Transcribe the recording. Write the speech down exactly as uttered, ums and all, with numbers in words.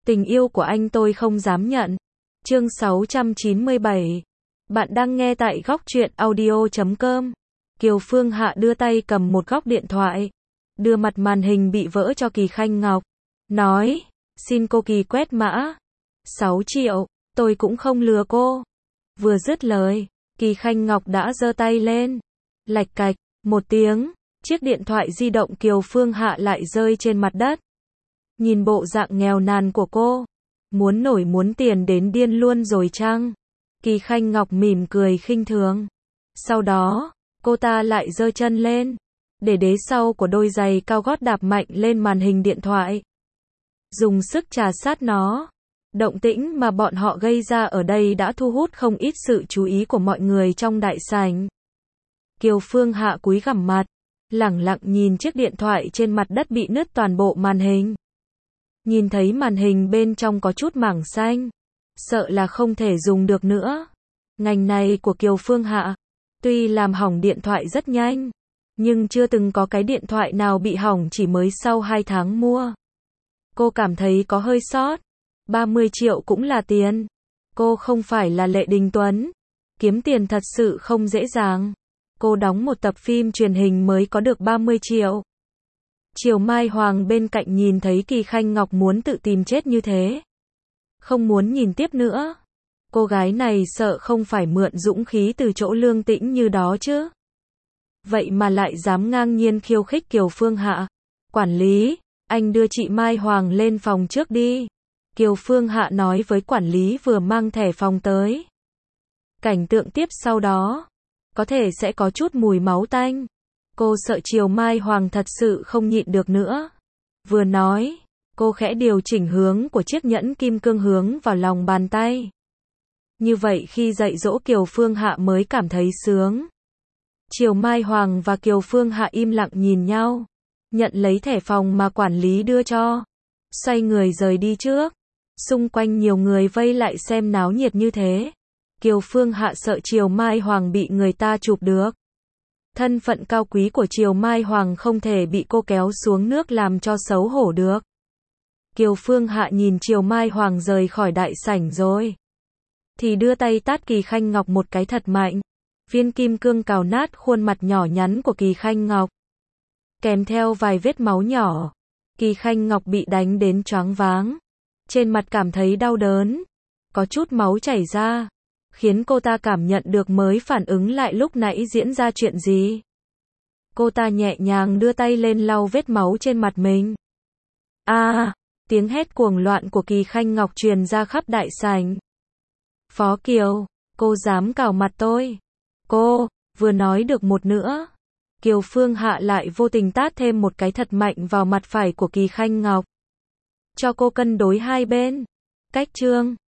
Tình yêu của anh tôi không dám nhận. Chương sáu trăm chín mươi bảy. Bạn đang nghe tại góc truyện audio chấm com. Kiều Phương Hạ đưa tay cầm một góc điện thoại, đưa mặt màn hình bị vỡ cho Kỳ Khanh Ngọc, nói, xin cô Kỳ quét mã. sáu triệu, tôi cũng không lừa cô. Vừa dứt lời, Kỳ Khanh Ngọc đã giơ tay lên. Lạch cạch, một tiếng, chiếc điện thoại di động Kiều Phương Hạ lại rơi trên mặt đất. Nhìn bộ dạng nghèo nàn của cô, muốn nổi muốn tiền đến điên luôn rồi chăng? Kỳ Khanh Ngọc mỉm cười khinh thường. Sau đó, cô ta lại giơ chân lên, để đế sau của đôi giày cao gót đạp mạnh lên màn hình điện thoại, dùng sức trà sát nó. Động tĩnh mà bọn họ gây ra ở đây đã thu hút không ít sự chú ý của mọi người trong đại sảnh. Kiều Phương Hạ cúi gằm mặt, lẳng lặng nhìn chiếc điện thoại trên mặt đất bị nứt toàn bộ màn hình. Nhìn thấy màn hình bên trong có chút mảng xanh, sợ là không thể dùng được nữa. Ngành này của Kiều Phương Hạ, tuy làm hỏng điện thoại rất nhanh, nhưng chưa từng có cái điện thoại nào bị hỏng chỉ mới sau hai tháng mua. Cô cảm thấy có hơi sót. ba mươi triệu cũng là tiền. Cô không phải là Lệ Đình Tuấn. Kiếm tiền thật sự không dễ dàng. Cô đóng một tập phim truyền hình mới có được ba mươi triệu. Triều Mai Hoàng bên cạnh nhìn thấy Kỳ Khanh Ngọc muốn tự tìm chết như thế, không muốn nhìn tiếp nữa. Cô gái này sợ không phải mượn dũng khí từ chỗ Lương Tĩnh như đó chứ. Vậy mà lại dám ngang nhiên khiêu khích Kiều Phương Hạ. Quản lý, anh đưa chị Mai Hoàng lên phòng trước đi. Kiều Phương Hạ nói với quản lý vừa mang thẻ phòng tới. Cảnh tượng tiếp sau đó, có thể sẽ có chút mùi máu tanh. Cô sợ Triều Mai Hoàng thật sự không nhịn được nữa. Vừa nói, cô khẽ điều chỉnh hướng của chiếc nhẫn kim cương hướng vào lòng bàn tay. Như vậy khi dạy dỗ Kiều Phương Hạ mới cảm thấy sướng. Triều Mai Hoàng và Kiều Phương Hạ im lặng nhìn nhau, nhận lấy thẻ phòng mà quản lý đưa cho, xoay người rời đi trước. Xung quanh nhiều người vây lại xem náo nhiệt như thế. Kiều Phương Hạ sợ Triều Mai Hoàng bị người ta chụp được. Thân phận cao quý của Triều Mai Hoàng không thể bị cô kéo xuống nước làm cho xấu hổ được. Kiều Phương Hạ nhìn Triều Mai Hoàng rời khỏi đại sảnh rồi, thì đưa tay tát Kỳ Khanh Ngọc một cái thật mạnh. Viên kim cương cào nát khuôn mặt nhỏ nhắn của Kỳ Khanh Ngọc, kèm theo vài vết máu nhỏ. Kỳ Khanh Ngọc bị đánh đến choáng váng, trên mặt cảm thấy đau đớn, có chút máu chảy ra, khiến cô ta cảm nhận được mới phản ứng lại lúc nãy diễn ra chuyện gì. Cô ta nhẹ nhàng đưa tay lên lau vết máu trên mặt mình. A, à, tiếng hét cuồng loạn của Kỳ Khanh Ngọc truyền ra khắp đại sảnh. Phó Kiều, cô dám cào mặt tôi. Cô, vừa nói được một nữa, Kiều Phương Hạ lại vô tình tát thêm một cái thật mạnh vào mặt phải của Kỳ Khanh Ngọc, cho cô cân đối hai bên. Cách chương